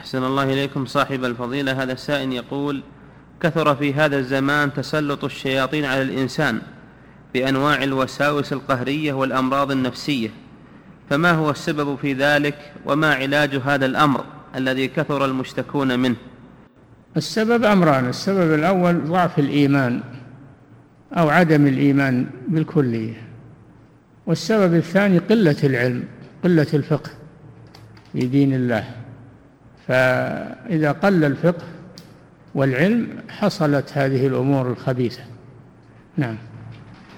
أحسن الله إليكم صاحب الفضيلة. هذا سائل يقول: كثر في هذا الزمان تسلط الشياطين على الإنسان بأنواع الوساوس القهرية والأمراض النفسية، فما هو السبب في ذلك، وما علاج هذا الأمر الذي كثر المشتكون منه؟ السبب أمران: السبب الأول ضعف الإيمان أو عدم الإيمان بالكلية، والسبب الثاني قلة العلم، قلة الفقه في دين الله. فإذا قل الفقه والعلم حصلت هذه الأمور الخبيثة. نعم.